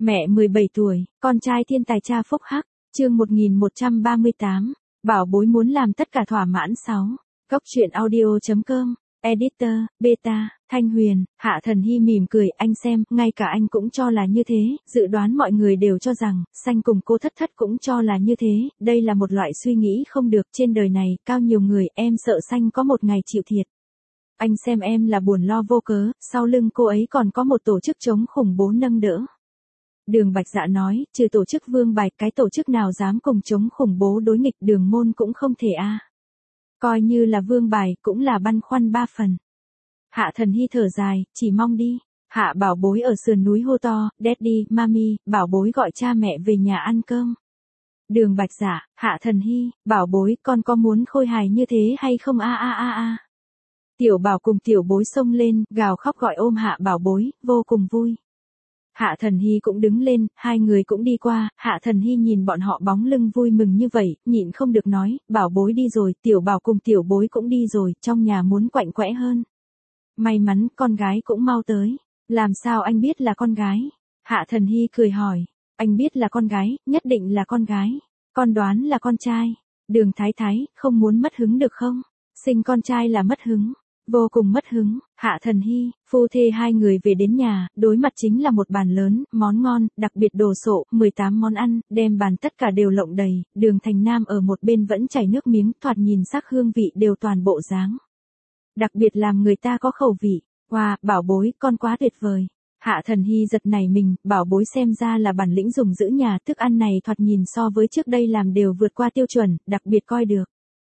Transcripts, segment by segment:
Mẹ 17 tuổi, con trai thiên tài cha phúc hắc, chương 1138, bảo bối muốn làm tất cả thỏa mãn 6. Góc truyện audio.com, editor, beta, Thanh Huyền, Hạ Thần Hy mỉm cười, anh xem, ngay cả anh cũng cho là như thế, dự đoán mọi người đều cho rằng, Xanh cùng cô Thất Thất cũng cho là như thế, đây là một loại suy nghĩ không được, trên đời này, cao nhiều người, em sợ Xanh có một ngày chịu thiệt. Anh xem em là buồn lo vô cớ, sau lưng cô ấy còn có một tổ chức chống khủng bố nâng đỡ. Đường Bạch Dạ nói, trừ tổ chức Vương Bài, cái tổ chức nào dám cùng chống khủng bố đối nghịch Đường Môn cũng không thể a. Coi như là Vương Bài, cũng là băn khoăn 3 phần. Hạ Thần Hy thở dài, chỉ mong đi. Hạ Bảo Bối ở sườn núi hô to, Daddy, Mami, Bảo Bối gọi cha mẹ về nhà ăn cơm. Đường Bạch Dạ, Hạ Thần Hy, Bảo Bối, con có muốn khôi hài như thế hay không a. Tiểu Bảo cùng Tiểu Bối xông lên, gào khóc gọi ôm Hạ Bảo Bối, vô cùng vui. Hạ Thần Hy cũng đứng lên, hai người cũng đi qua, Hạ Thần Hy nhìn bọn họ bóng lưng vui mừng như vậy, nhịn không được nói, Bảo Bối đi rồi, Tiểu Bảo cùng Tiểu Bối cũng đi rồi, trong nhà muốn quạnh quẽ hơn. May mắn, con gái cũng mau tới. Làm sao anh biết là con gái? Hạ Thần Hy cười hỏi, anh biết là con gái, nhất định là con gái. Con đoán là con trai. Đường Thái Thái, không muốn mất hứng được không? Sinh con trai là mất hứng. Vô cùng mất hứng, Hạ Thần Hy, phu thê hai người về đến nhà, đối mặt chính là một bàn lớn, món ngon, đặc biệt đồ sộ, 18 món ăn, đem bàn tất cả đều lộng đầy, Đường Thành Nam ở một bên vẫn chảy nước miếng, thoạt nhìn sắc hương vị đều toàn bộ dáng. Đặc biệt làm người ta có khẩu vị, wow, Bảo Bối, con quá tuyệt vời. Hạ Thần Hy giật nảy mình, Bảo Bối xem ra là bản lĩnh dùng giữ nhà, thức ăn này thoạt nhìn so với trước đây làm đều vượt qua tiêu chuẩn, đặc biệt coi được.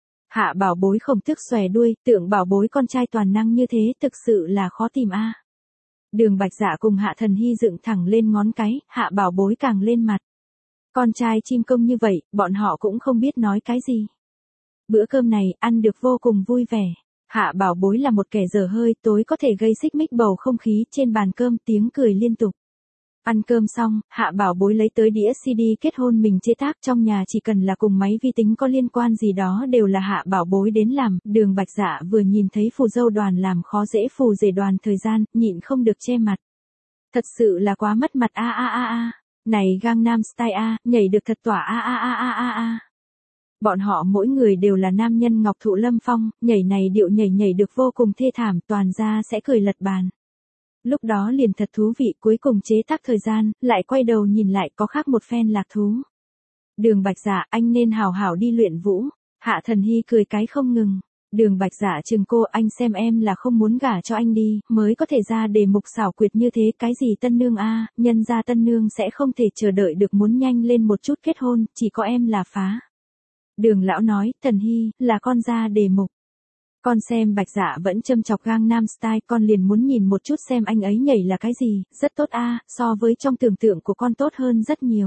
Hạ Bảo Bối không tức xòe đuôi, tưởng Bảo Bối con trai toàn năng như thế, thực sự là khó tìm a. Đường Bạch Dạ cùng Hạ Thần Hy dựng thẳng lên ngón cái, Hạ Bảo Bối càng lên mặt. Con trai chim công như vậy, bọn họ cũng không biết nói cái gì. Bữa cơm này, ăn được vô cùng vui vẻ. Hạ Bảo Bối là một kẻ dở hơi, tối có thể gây xích mích bầu không khí, trên bàn cơm tiếng cười liên tục. Ăn cơm xong, Hạ Bảo Bối lấy tới đĩa CD kết hôn mình chế tác, trong nhà chỉ cần là cùng máy vi tính có liên quan gì đó đều là Hạ Bảo Bối đến làm. Đường Bạch Dạ vừa nhìn thấy phù dâu đoàn làm khó dễ phù rể đoàn thời gian, nhịn không được che mặt. Thật sự là quá mất mặt a. Này Gangnam Style a, nhảy được thật tỏa a. Bọn họ mỗi người đều là nam nhân Ngọc Thụ Lâm Phong, nhảy này điệu nhảy được vô cùng thê thảm, toàn ra sẽ cười lật bàn. Lúc đó liền thật thú vị, cuối cùng chế tác thời gian, lại quay đầu nhìn lại có khác một phen lạc thú. Đường Bạch Dạ, anh nên hào hảo đi luyện vũ. Hạ Thần Hy cười cái không ngừng. Đường Bạch Dạ chừng cô, anh xem em là không muốn gả cho anh đi, mới có thể ra đề mục xảo quyệt như thế, cái gì tân nương a, nhân ra tân nương sẽ không thể chờ đợi được, muốn nhanh lên một chút kết hôn, chỉ có em là phá. Đường lão nói, Thần Hy, là con ra đề mục. Con xem Bạch Dạ vẫn châm chọc Gangnam Style, con liền muốn nhìn một chút xem anh ấy nhảy là cái gì, rất tốt a, so với trong tưởng tượng của con tốt hơn rất nhiều.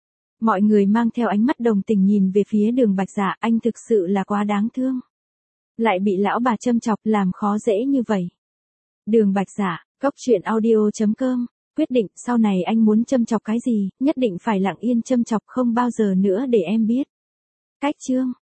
Mọi người mang theo ánh mắt đồng tình nhìn về phía Đường Bạch Dạ, anh thực sự là quá đáng thương. Lại bị lão bà châm chọc, làm khó dễ như vậy. Đường Bạch Dạ, góc truyện audio.com, quyết định sau này anh muốn châm chọc cái gì, nhất định phải lặng yên châm chọc, không bao giờ nữa để em biết. Cách chương